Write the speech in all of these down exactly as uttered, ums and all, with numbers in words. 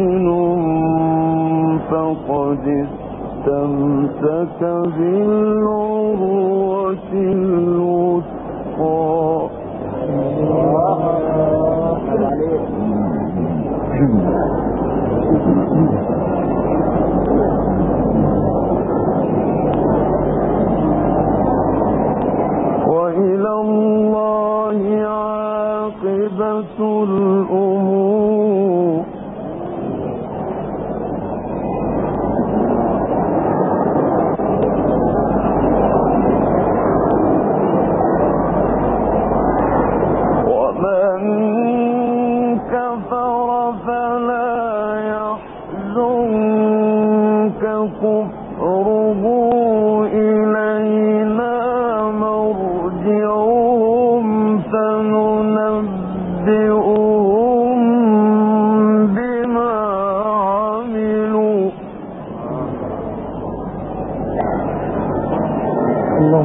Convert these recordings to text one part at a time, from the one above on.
مؤمن فقد استمسك بالعروة الوثقى. وإلى الله عاقبة الأمور. ومن كفر فلا يحزنك كفره، إلينا مرجعهم فننبئهم بما عملوا. الله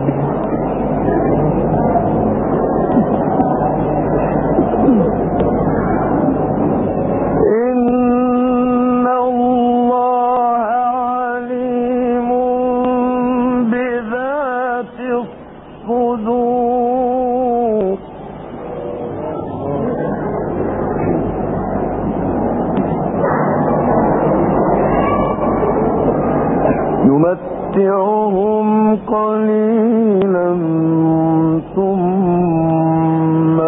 يمتعهم قليلا ثم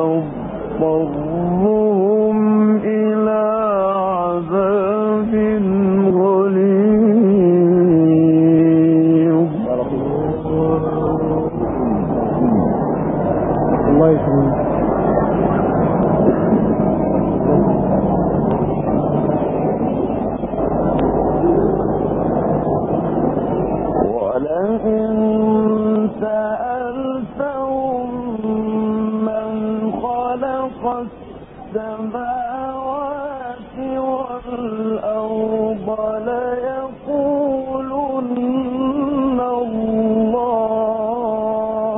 نضطرهم إلى عذاب غليظ. الله يسلمك. ولئن سألتهم من خلق السماوات والأرض ليقولن الله.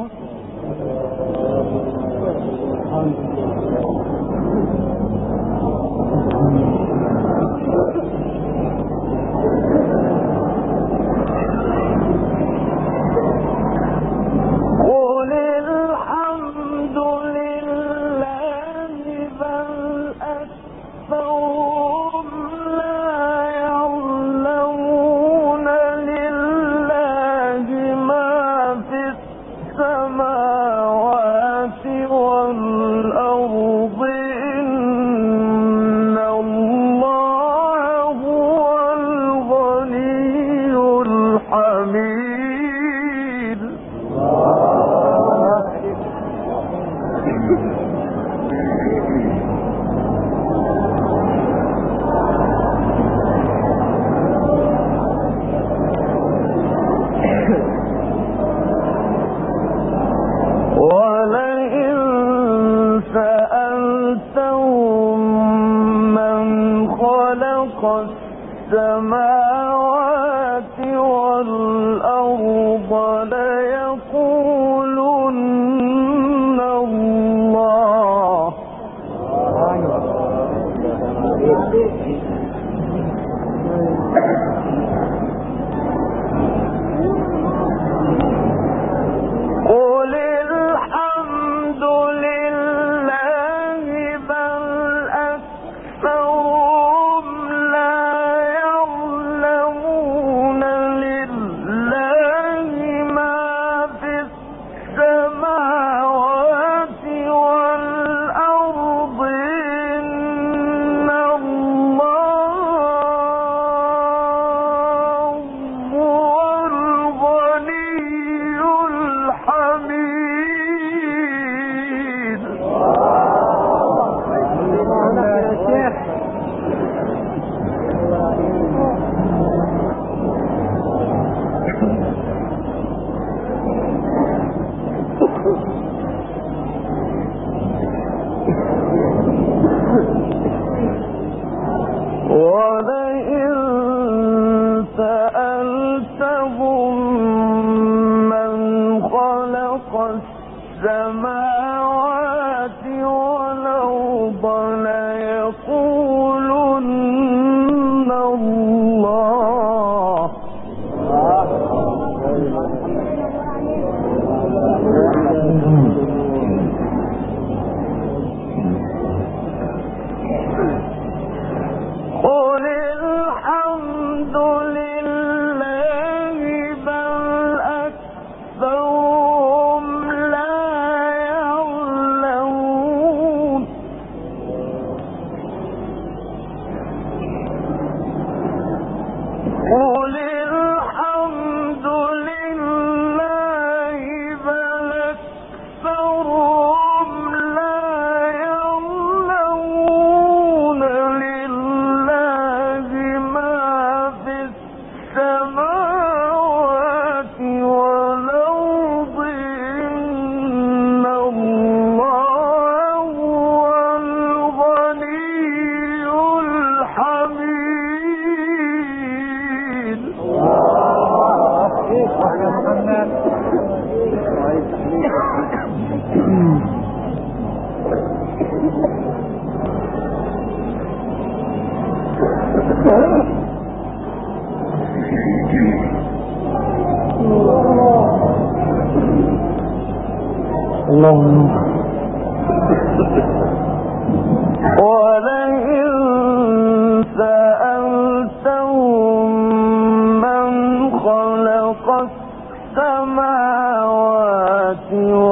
قل الحمد لله بل أكثرهم لا يعلمون لله ما في السماوات والأرض إن الله هو الغني الحميد. ولئن سألتهم من خلق السماوات والأرض ليقولن الله. قل الحمد لله بل أكثرهم لا يعلمون لله ما في السماوات والأرض إن الله هو الغني الحميد. ولئن سألتهم من خلق السماوات والأرض ليقولن قل الحمد لله بل أكثرهم لا يعلمون لله ما في السماوات والأرض إن الله هو الغني الحميد. اللهم ولئن سألتهم من خلق السماوات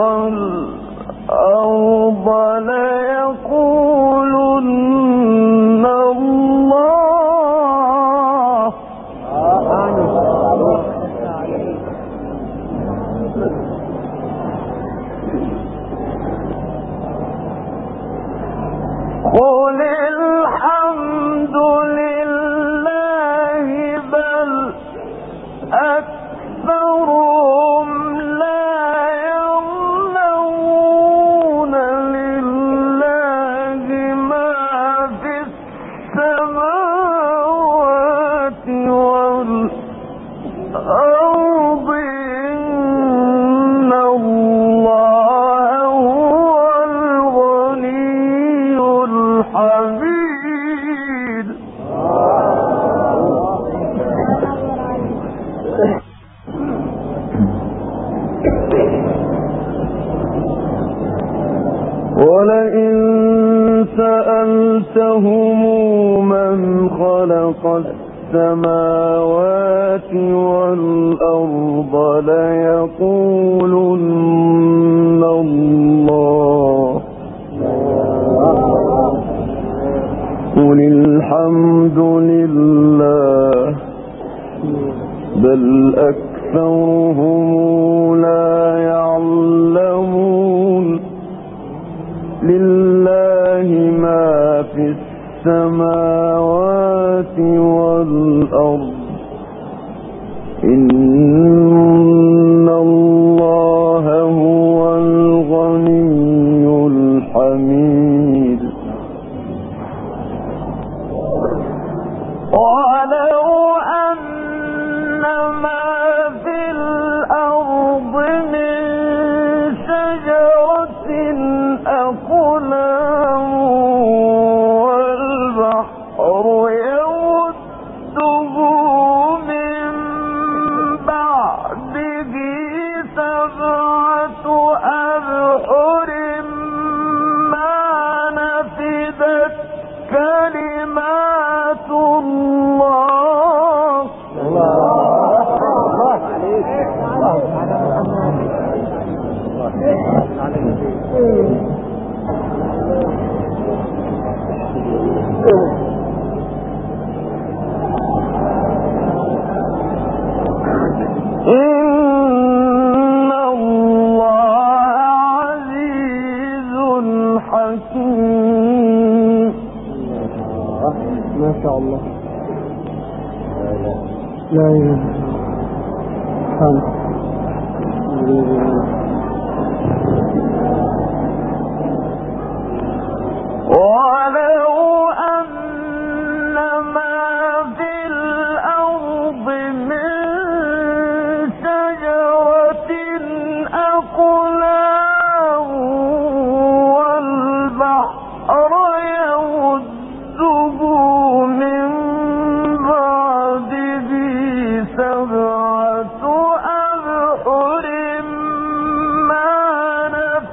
والأرض ليقولن الله. قل الحمد لله بل أكثرهم لا يعلمون لله ما في السماوات والأرض إن الله هو الغني الحميد. ولئن سألتهم من خلق السماوات والأرض ليقولن الله. قل الحمد لله بل أكثرهم لا يعلمون لله ما في السماوات والأرض إن الله هو الغني الحميد. ولو أن ما في الأرض من شجرة أقلام والبحر يمده من بعده سبعة أبحر ما نفدت كلمات الله. إن الله عزيز حكيم. ما شاء الله. لا إله إلا ولو أن ما في الأرض من شجرة أقلام والبحر يمده من بعده سبعة أبحر ما نفدت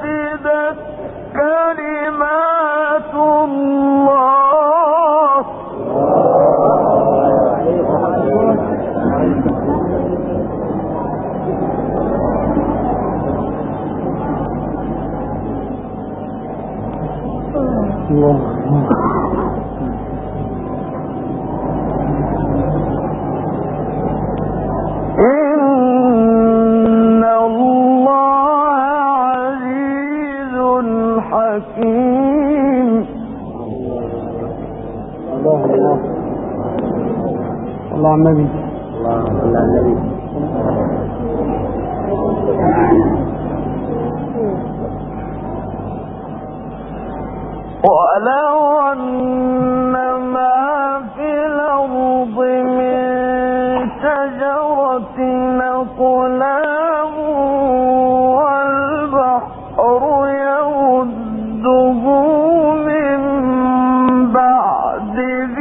الله على النبي. اللهم صل على النبي. ولو أن ما في الأرض من شجرة أقلام والبحر يمده من بعده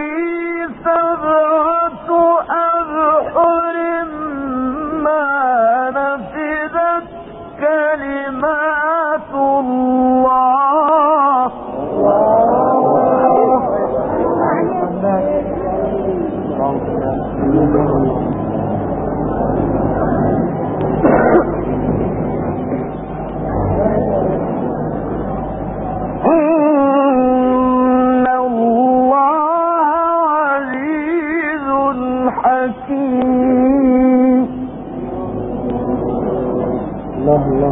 سبعة أبحر ما نفدت كلمات الله. إن الله عزيز حكيم. الله الله.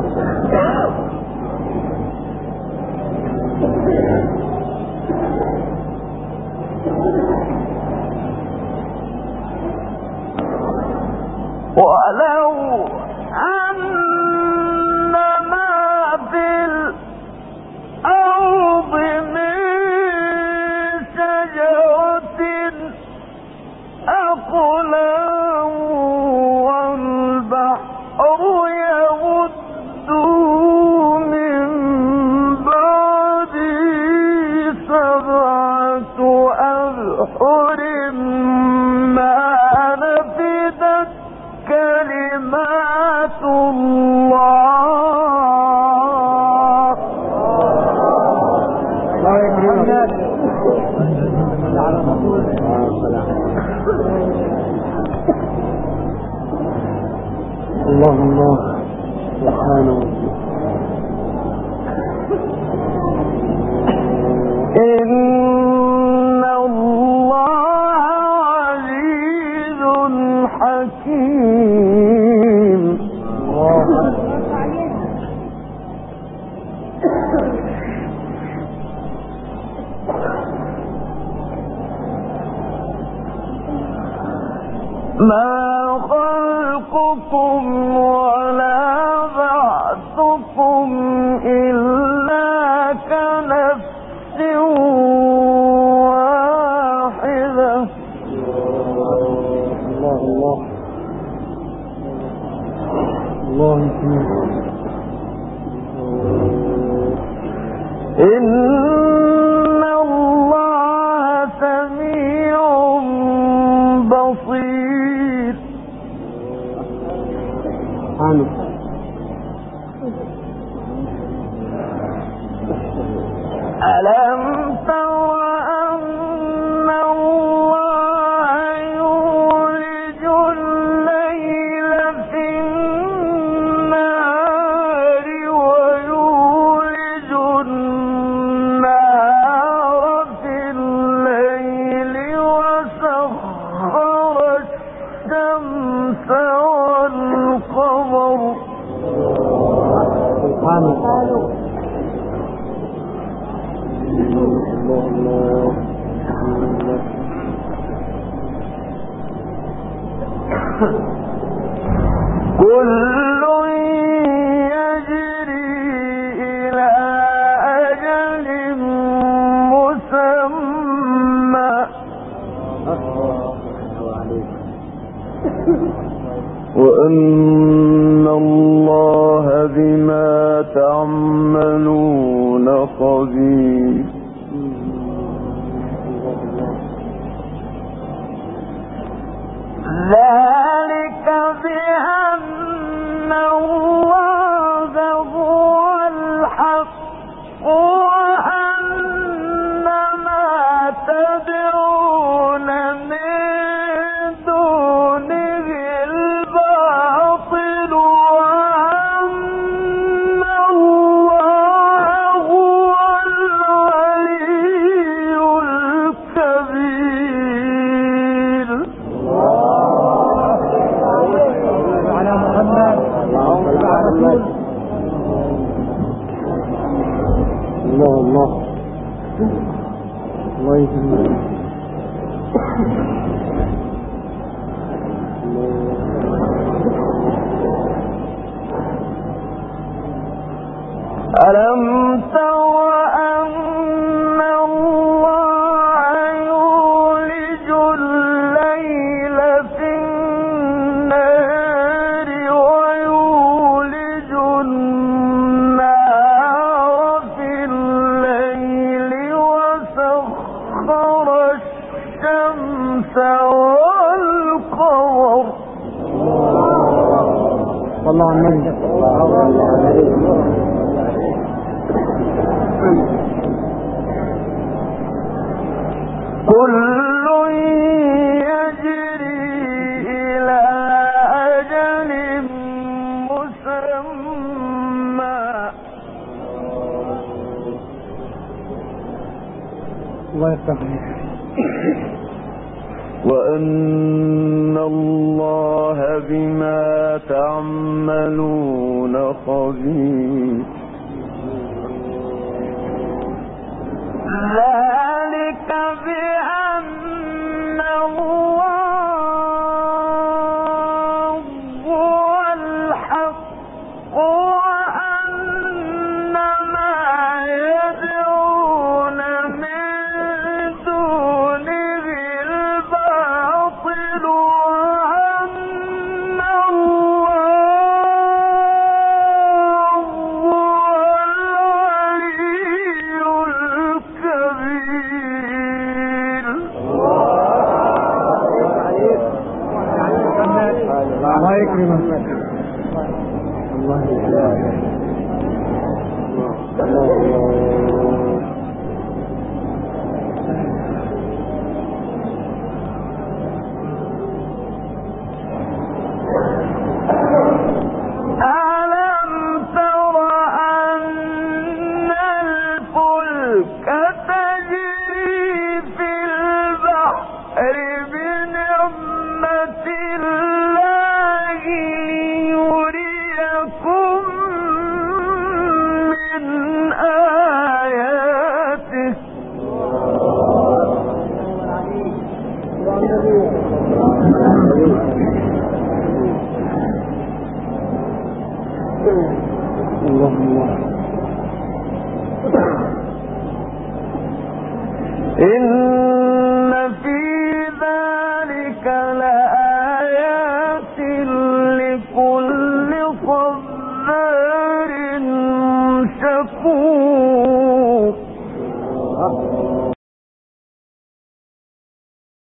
ولو أن ما في الأرض من شجرة أقلام والبحر يمده من بعده سبعة أبحر ما نفدت كلمات الله. الله الله سبحانه. إن الله عزيز حكيم. ما خلقكم ولا بعثكم إلا كنفس واحدة. الله الله الله يسلمك. إن الله سميع بصير. عنه. ألم تر أن الله يولج الليل في النهار ويولج النهار في الليل وسخر الشمس والقمر. سبحانه. كل يجري إلى أجل مسمى وأن الله بما تعملون خبير. ذلك بأن الله هو الحق وأن ما تدعون من دونه الباطل وأن الله هو العلي الكبير. على محمد. الله الله الله يسلمك. ألم تر أن الله يولج الليل في النهار ويولج النهار في الليل وسخر الشمس والقمر صلى على النبي كل يجري إلى أجل مسمى الله يفتح عليك. وأن الله بما تعملون خبير ذلك بأن الله هو الحق وأن ما يدعون من دونه الباطل وأن الله هو العلي الكبير. الله يكرمك. الله يكرمك. ألم تر أن الفلك تجري في البحر بنعمة الله ليريكم من آياته الله الله إن في ذلك